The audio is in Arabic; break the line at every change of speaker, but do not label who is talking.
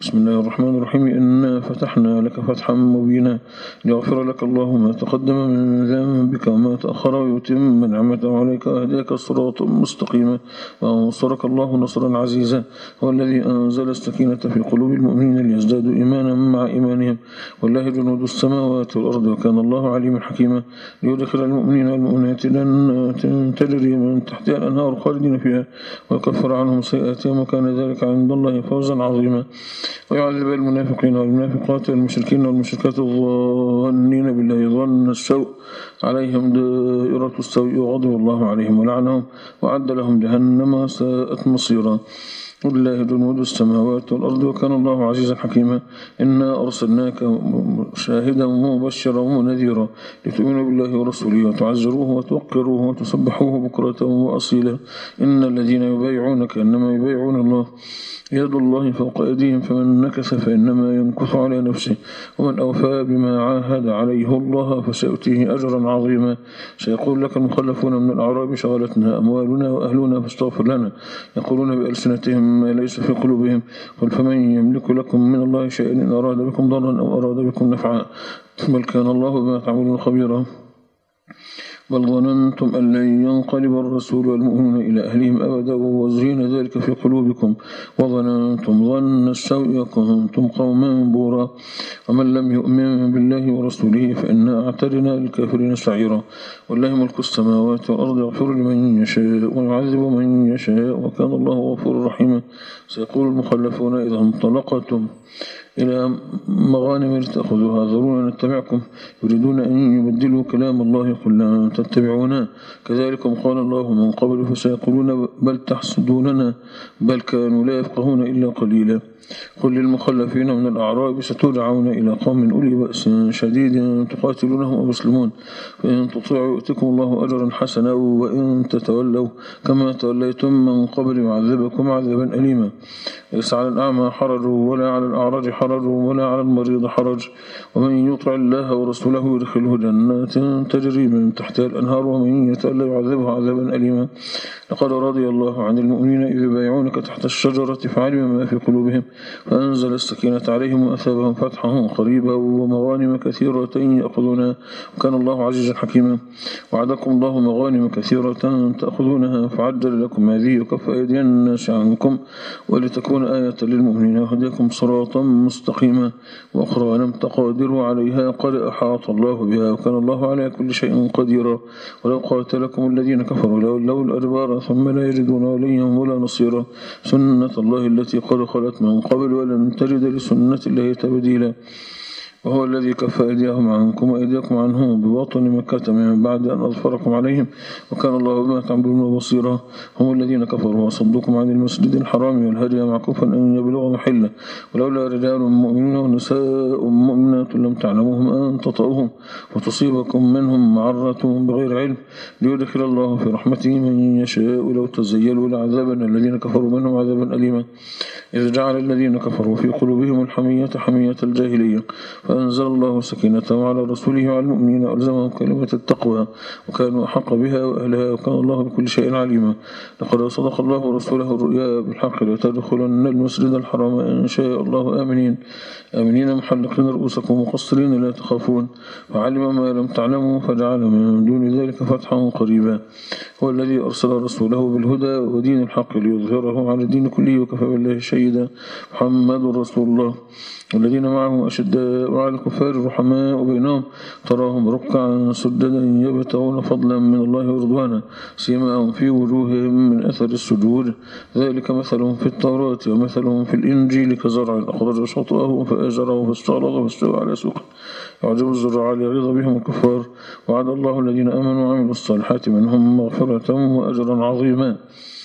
بسم الله الرحمن الرحيم. إنا فتحنا لك فتحا مبينا ليغفر لك الله ما تقدم من ذنبك وما تأخر ويتم نعمته عليك ويهديك صراطا مستقيما وينصرك الله نصرا عزيزا. هو الذي أنزل السكينة في قلوب المؤمنين ليزدادوا إيمانا مع إيمانهم والله جنود السماوات والأرض وكان الله عليما حكيما. ليدخل المؤمنين والمؤمنات جنات تجري من تحتها الأنهار خالدين فيها ويكفر عنهم سيئاتهم وكان ذلك عند الله فوزا عظيما. ويعذب المنافقين والمنافقات والمشركين والمشركات الظانين بالله ظن السوء عليهم دائرة السوء وغضب الله عليهم ولعنهم وعد لهم جهنم ساءت مصيرا. ولله جنود السماوات والأرض وكان الله عزيزا حكيما. إنا أرسلناك شاهدا ومبشرا ونذيرا لتؤمنوا بالله ورسوله وتعزروه وتوقروه وتسبحوه بكرة وأصيلا. إن الذين يبايعونك إنما يبايعون الله يد الله فوق أيديهم فمن نكث فإنما ينكث على نفسه ومن أوفى بما عاهد عليه الله فسيؤتيه أجرا عظيما. سيقول لك المخلفون من الأعراب شغلتنا أموالنا وأهلنا فاستغفر لنا يقولون بألسنتهم ما ليس في قلوبهم قل فمن يملك لكم من الله شيئا إن أراد بكم ضرا أو أراد بكم نفعا بل كان الله بما تعملون خبيرا. بل ظننتم أن لن ينقلب الرسول والمؤمنون إلى أهلهم أبدا وزين ذلك في قلوبكم وظننتم ظن السوء وكنتم قوما بورا. ومن لم يؤمن بالله ورسوله فإنا أعتدنا للكافرين سعيرا. والله ملك السماوات والأرض يغفر لمن يشاء ويعذب من يشاء وكان الله غفورا رحيما. سيقول المخلفون إذا انطلقتم إلى مغانم لتأخذوها ذرونا نتبعكم يريدون أن يبدلوا كلام الله قل لن تتبعونا كذلكم قال الله من قبل فسيقولون بل تحسدوننا بل كانوا لا يفقهون إلا قليلا. قل للمخلفين من الأعراب ستدعون إلى قوم أولي بأس شديد تقاتلونهم أو يسلمون فإن تطيعوا يؤتكم الله أجرا حسنا وإن تتولوا كما توليتم من قبل يعذبكم عذابا أليما. ليس على الأعمى حرج ولا على الأعرج حرج ولا على المريض حرج ومن يطع الله ورسوله يدخله جنات تجري من تحتها الأنهار ومن يتولى يعذبه عذابا أليما. لقد رضي الله عن المؤمنين إذ يبايعونك تحت الشجرة فعلم ما في قلوبهم فأنزل السكينة عليهم وأثابهم فتحا قريبا ومغانم كثيرة يأخذونها وكان الله عزيزا حكيما. وعدكم الله مغانم كثيرة تأخذونها فعجل لكم هذه وكف أيدي الناس عنكم ولتكون آية للمؤمنين وهديكم صراطا مستقيما. وأخرى لم تقادروا عليها قد أحاط الله بها وكان الله على كل شيء قديرا. ولو قاتلكم الذين كفروا لولوا الأدبار ثم لا يجدون وليا ولا نصيرا. سنة الله التي قد خلت من قبل ولن تجد لسنة الله تبديلا. وهو الذي كف أيديهم عنكم وأيديكم عنهم بباطن مكة من بعد أن أظفركم عليهم وكان الله بما تعملون بصيرا. هم الذين كفروا وصدوكم عن المسجد الحرام والهدي معكوفا أن يبلغ محله ولولا رجال مؤمنون ونساء مؤمنات لم تعلموهم أن تطؤوهم وتصيبكم منهم معرة بغير علم ليدخل الله في رحمته من يشاء لو تزيلوا لعذابنا الذين كفروا منهم عذابا أليما. إذ جعل الذين كفروا في قلوبهم الحمية حمية الجاهلية فأنزل الله سكينته على رسوله وعلى المؤمنين وألزمهم كلمة التقوى وكانوا أحق بها وأهلها وكان الله بكل شيء عليما. لقد صدق الله رسوله الرؤيا بالحق لتدخلن المسجد الحرام إن شاء الله آمنين محلقين رؤوسكم مقصرين لا تخافون وعلم ما لم تعلموا فجعل من دون ذلك فتحا قريبا. هو الذي أرسل رسوله بالهدى ودين الحق ليظهره على الدين كله وكفى بالله شهيدا. محمد رسول الله والذين معه أشداء على الكفار رحماء بينهم تراهم ركعا سجدا يبتغون فضلا من الله ورضوانا سيماهم في وجوههم من أثر السجود ذلك مثلهم في التوراة ومثلهم في الإنجيل كزرع أخرج شطأه فآزره فاستغلظ فاستوى على سوقه يعجب الزراع ليغيظ بهم الكفار. وعد الله الذين آمنوا وعملوا الصالحات منهم مغفرة وأجرا عظيما.